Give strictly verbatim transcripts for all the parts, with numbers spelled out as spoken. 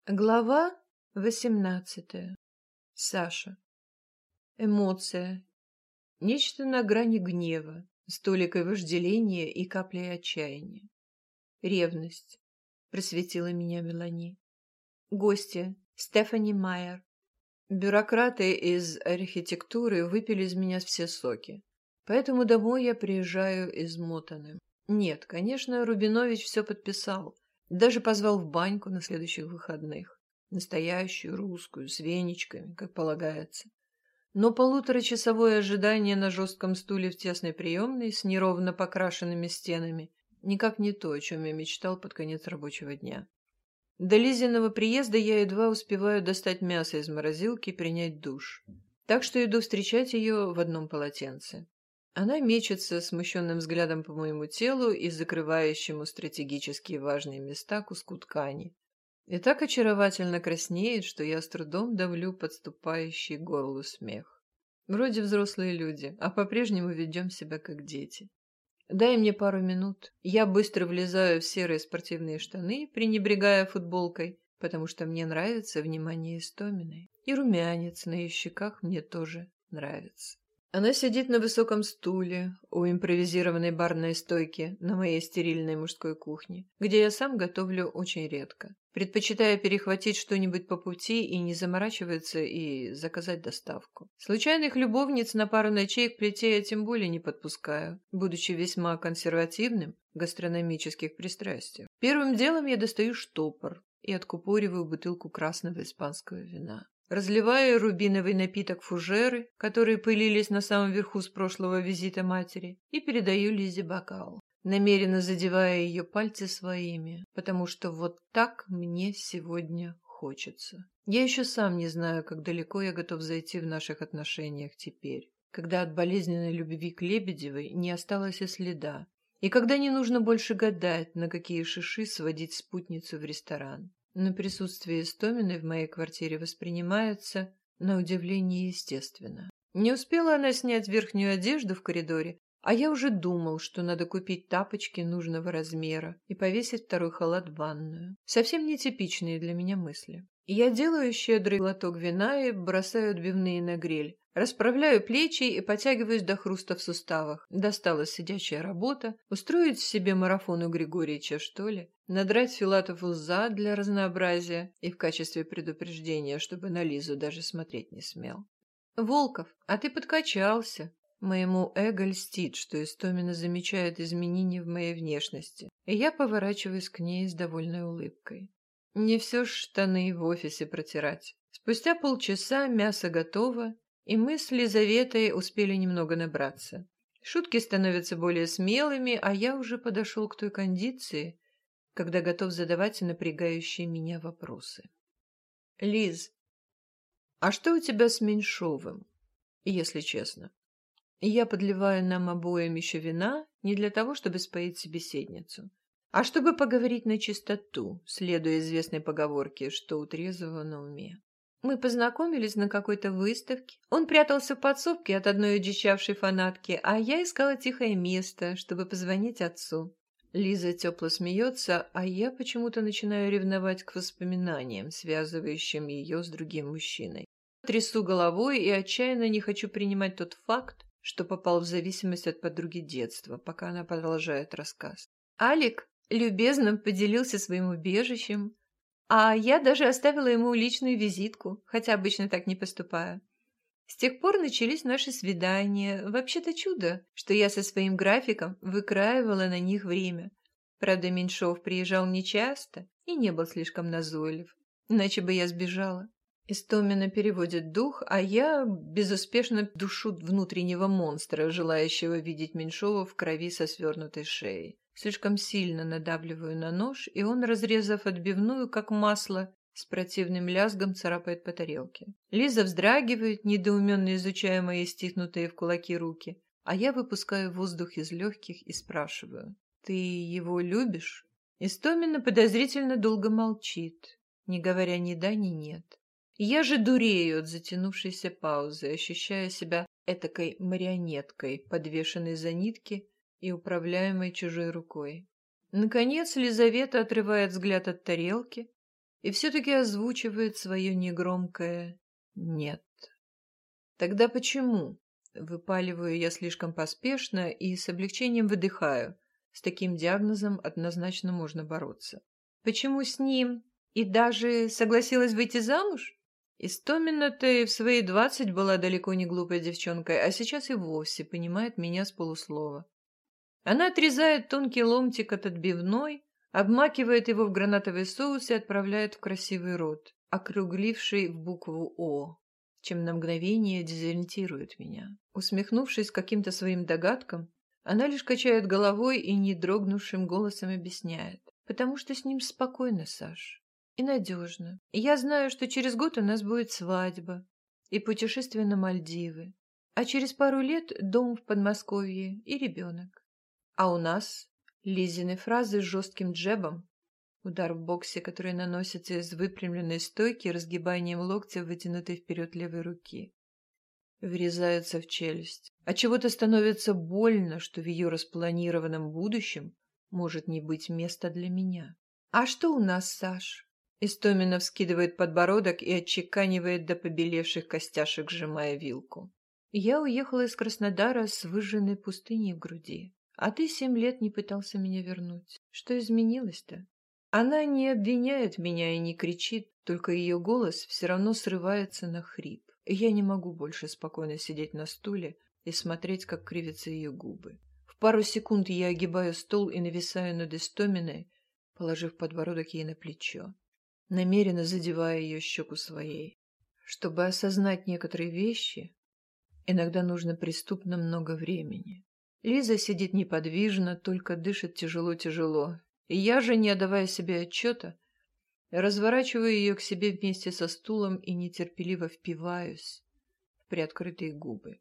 Глава восемнадцатая. Саша. Эмоция. Нечто на грани гнева, с толикой вожделения и каплей отчаяния. Ревность. Просветила меня Мелани. Гости. Стефани Майер. Бюрократы из архитектуры выпили из меня все соки. Поэтому домой я приезжаю измотанным. Нет, конечно, Рубинович все подписал. Даже позвал в баньку на следующих выходных. Настоящую, русскую, с веничками, как полагается. Но полуторачасовое ожидание на жестком стуле в тесной приемной с неровно покрашенными стенами никак не то, о чем я мечтал под конец рабочего дня. До Лизиного приезда я едва успеваю достать мясо из морозилки и принять душ. Так что иду встречать ее в одном полотенце. Она мечется смущенным взглядом по моему телу и закрывающему стратегически важные места куску ткани. И так очаровательно краснеет, что я с трудом давлю подступающий к горлу смех. Вроде взрослые люди, а по-прежнему ведем себя как дети. Дай мне пару минут. Я быстро влезаю в серые спортивные штаны, пренебрегая футболкой, потому что мне нравится внимание Истоминой. И румянец на ее щеках мне тоже нравится. Она сидит на высоком стуле у импровизированной барной стойки на моей стерильной мужской кухне, где я сам готовлю очень редко, предпочитая перехватить что-нибудь по пути и не заморачиваться и заказать доставку. Случайных любовниц на пару ночей к плите я тем более не подпускаю, будучи весьма консервативным в гастрономических пристрастиях. Первым делом я достаю штопор и откупориваю бутылку красного испанского вина. Разливаю рубиновый напиток в фужеры, которые пылились на самом верху с прошлого визита матери, и передаю Лизе бокал, намеренно задевая ее пальцы своими, потому что вот так мне сегодня хочется. Я еще сам не знаю, как далеко я готов зайти в наших отношениях теперь, когда от болезненной любви к Лебедевой не осталось и следа, и когда не нужно больше гадать, на какие шиши сводить спутницу в ресторан. Но присутствие Истоминой в моей квартире воспринимается, на удивление, естественно. Не успела она снять верхнюю одежду в коридоре, а я уже думал, что надо купить тапочки нужного размера и повесить второй халат в ванную. Совсем нетипичные для меня мысли. Я делаю щедрый глоток вина и бросаю отбивные на гриль. Расправляю плечи и потягиваюсь до хруста в суставах. Досталась сидячая работа. Устроить себе марафон у Григорьевича, что ли? Надрать Филатову зад для разнообразия и в качестве предупреждения, чтобы на Лизу даже смотреть не смел. «Волков, а ты подкачался!» Моему эго льстит, что Истомина замечает изменения в моей внешности, и я поворачиваюсь к ней с довольной улыбкой. Не все ж штаны в офисе протирать. Спустя полчаса мясо готово, и мы с Лизаветой успели немного набраться. Шутки становятся более смелыми, а я уже подошел к той кондиции, когда готов задавать напрягающие меня вопросы. «Лиз, а что у тебя с Меньшовым, если честно?» Я подливаю нам обоим еще вина не для того, чтобы споить собеседницу, а чтобы поговорить на чистоту, следуя известной поговорке, что у трезвого на уме. Мы познакомились на какой-то выставке. Он прятался в подсобке от одной одичавшей фанатки, а я искала тихое место, чтобы позвонить отцу. Лиза тепло смеется, а я почему-то начинаю ревновать к воспоминаниям, связывающим ее с другим мужчиной. Трясу головой и отчаянно не хочу принимать тот факт, что попал в зависимость от подруги детства, пока она продолжает рассказ. Алик любезно поделился своим убежищем, а я даже оставила ему личную визитку, хотя обычно так не поступаю. С тех пор начались наши свидания. Вообще-то чудо, что я со своим графиком выкраивала на них время. Правда, Меньшов приезжал нечасто и не был слишком назойлив, иначе бы я сбежала. Истомина переводит дух, а я безуспешно душу внутреннего монстра, желающего видеть Меньшова в крови со свернутой шеей. Слишком сильно надавливаю на нож, и он, разрезав отбивную, как масло, с противным лязгом царапает по тарелке. Лиза вздрагивает, недоуменно изучая мои стиснутые в кулаки руки, а я выпускаю воздух из легких и спрашиваю: «Ты его любишь?» Истомина подозрительно долго молчит, не говоря ни да, ни нет. Я же дурею от затянувшейся паузы, ощущая себя этакой марионеткой, подвешенной за нитки и управляемой чужой рукой. Наконец Лизавета отрывает взгляд от тарелки, и все-таки озвучивает свое негромкое «нет». Тогда почему? Выпаливаю я слишком поспешно и с облегчением выдыхаю. С таким диагнозом однозначно можно бороться. Почему с ним? И даже согласилась выйти замуж? Истомина-то и в свои двадцать была далеко не глупой девчонкой, а сейчас и вовсе понимает меня с полуслова. Она отрезает тонкий ломтик от отбивной, обмакивает его в гранатовый соус и отправляет в красивый рот, округливший в букву «О», чем на мгновение дезориентирует меня. Усмехнувшись каким-то своим догадкам, она лишь качает головой и не дрогнувшим голосом объясняет. «Потому что с ним спокойно, Саш, и надежно. И я знаю, что через год у нас будет свадьба и путешествие на Мальдивы, а через пару лет дом в Подмосковье и ребенок. А у нас Лизины фразы с жестким джебом, удар в боксе, который наносится из выпрямленной стойки разгибанием локтя, вытянутой вперед левой руки, врезаются в челюсть. А чего-то становится больно, что в ее распланированном будущем может не быть места для меня. «А что у нас, Саш?» Истомина вскидывает подбородок и отчеканивает до побелевших костяшек, сжимая вилку. «Я уехала из Краснодара с выжженной пустыней в груди. А ты семь лет не пытался меня вернуть. Что изменилось-то?» Она не обвиняет меня и не кричит, только ее голос все равно срывается на хрип. Я не могу больше спокойно сидеть на стуле и смотреть, как кривятся ее губы. В пару секунд я огибаю стол и нависаю над Истоминой, положив подбородок ей на плечо, намеренно задевая ее щеку своей. Чтобы осознать некоторые вещи, иногда нужно преступно много времени. Лиза сидит неподвижно, только дышит тяжело-тяжело, и я же, не отдавая себе отчета, разворачиваю ее к себе вместе со стулом и нетерпеливо впиваюсь в приоткрытые губы.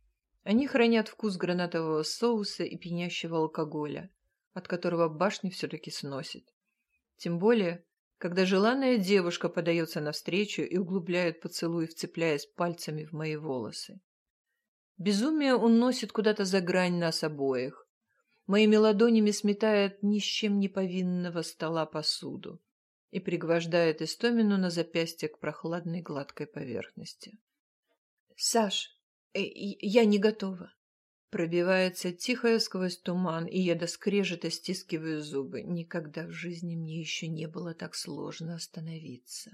Они хранят вкус гранатового соуса и пьянящего алкоголя, от которого башню все-таки сносит. Тем более, когда желанная девушка подается навстречу и углубляет поцелуй, вцепляясь пальцами в мои волосы. Безумие уносит куда-то за грань нас обоих. Моими ладонями сметает ни с чем не повинного стола посуду и пригвождает Истомину на запястье к прохладной гладкой поверхности. «Саш, э, я не готова». Пробивается тихо сквозь туман, и я до скрежета стискиваю зубы. Никогда в жизни мне еще не было так сложно остановиться.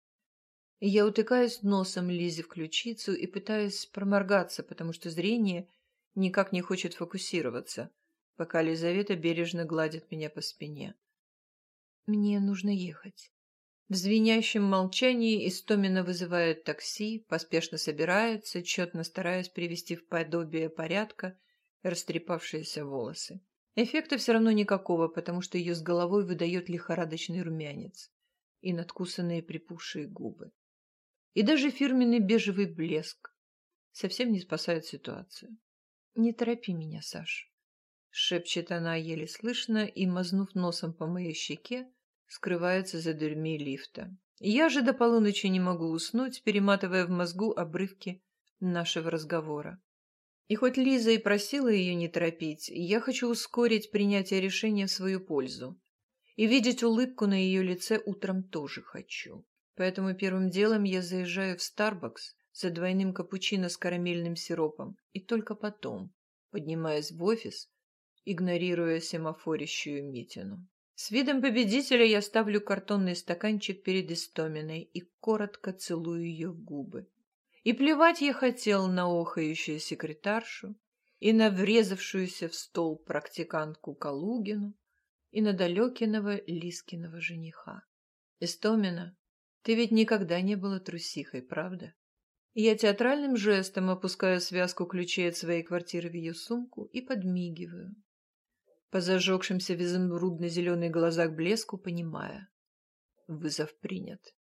Я утыкаюсь носом Лизе в ключицу и пытаюсь проморгаться, потому что зрение никак не хочет фокусироваться, пока Лизавета бережно гладит меня по спине. «Мне нужно ехать». В звенящем молчании Истомина вызывает такси, поспешно собирается, тщетно стараясь привести в подобие порядка растрепавшиеся волосы. Эффекта все равно никакого, потому что ее с головой выдает лихорадочный румянец и надкусанные припухшие губы. И даже фирменный бежевый блеск совсем не спасает ситуацию. «Не торопи меня, Саш», — шепчет она еле слышно и, мазнув носом по моей щеке, скрывается за дверьми лифта. Я же до полуночи не могу уснуть, перематывая в мозгу обрывки нашего разговора. И хоть Лиза и просила ее не торопить, я хочу ускорить принятие решения в свою пользу. И видеть улыбку на ее лице утром тоже хочу. Поэтому первым делом я заезжаю в Starbucks за двойным капучино с карамельным сиропом, и только потом поднимаюсь в офис, игнорируя семафорящую Митину. С видом победителя я ставлю картонный стаканчик перед Истоминой и коротко целую ее в губы. И плевать я хотел на охающую секретаршу, и на врезавшуюся в стол практикантку Калугину, и на далекиного Лискиного жениха. Истомина, ты ведь никогда не была трусихой, правда? Я театральным жестом опускаю связку ключей от своей квартиры в ее сумку и подмигиваю. По зажегшимся в изумрудно-зеленых глазах блеску, понимая. Вызов принят.